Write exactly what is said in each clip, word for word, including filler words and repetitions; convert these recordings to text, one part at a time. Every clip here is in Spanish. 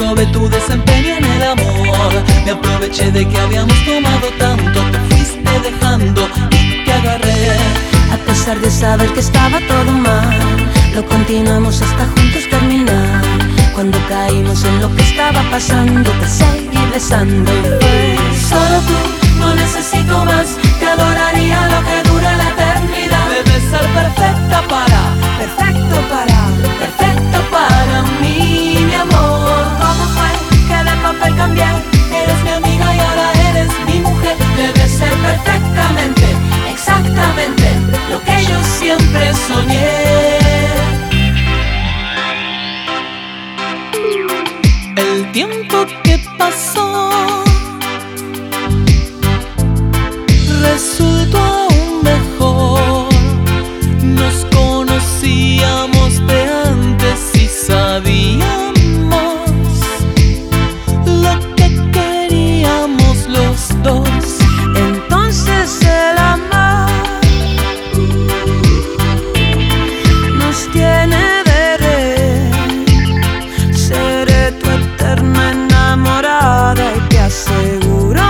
probé tu desempeño en el amor. Me aproveché de que habíamos tomado tanto. Te fuiste dejando y te agarré. A pesar de saber que estaba todo mal, lo continuamos hasta juntos terminar. Cuando caímos en lo que estaba pasando, te seguí besando y fue solo tú, no necesito más. Te adoraría lo que dura la eternidad. Debes ser perfecta para, Perfecto para, perfecto para mí, mi amor. ¿cómo fue que de papel cambié? Eres mi amiga y ahora eres mi mujer. Debes ser perfectamente, exactamente lo que yo siempre soñé. El tiempo que pasó resultó aún mejor. Nos conocíamos de antes y sabíamos lo que queríamos los dos. Entonces el amor nos tiene de red. Seré tu eterna enamorada y te aseguro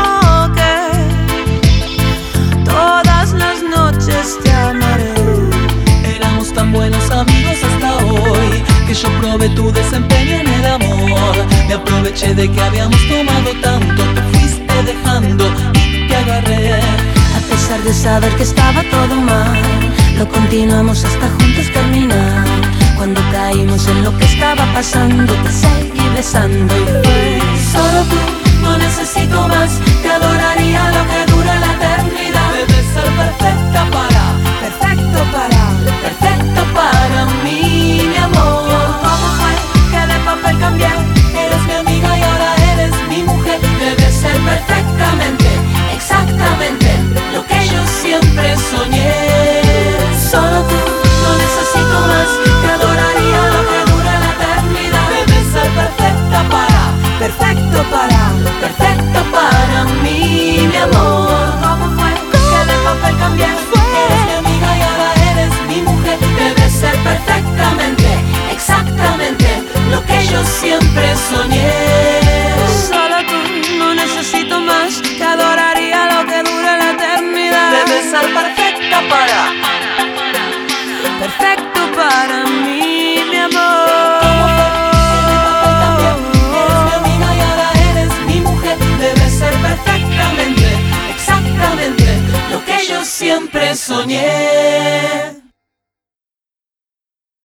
que todas las noches te amaré. Éramos tan buenos amigos hasta hoy que yo probé tu desempeño en el amor. Me aproveché de que habíamos tomado tanto. Te fuiste dejando y te agarré. A pesar de saber que estaba todo mal, lo continuamos hasta juntos terminar. Cuando caímos en lo que estaba pasando, te seguí besando y fue Solo tú, no necesito más. Te adoraría lo que dura la eternidad. Debes ser perfecta para, perfecto para, perfecta